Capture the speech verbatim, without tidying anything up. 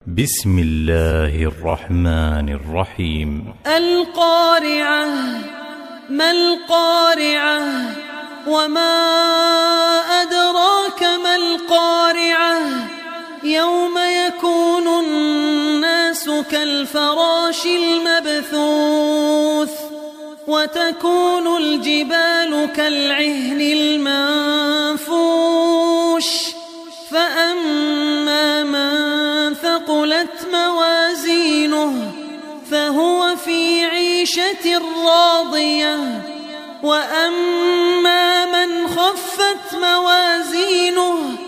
بسم الله الرحمن الرحيم. القارعة. ما القارعة وما أدراك ما القارعة يوم يكون الناس كالفراش المبثوث وتكون الجبال كالعهن المنفوش فأما من ثقلت موازينه فهو في عيشة راضية وأما من خفت موازينه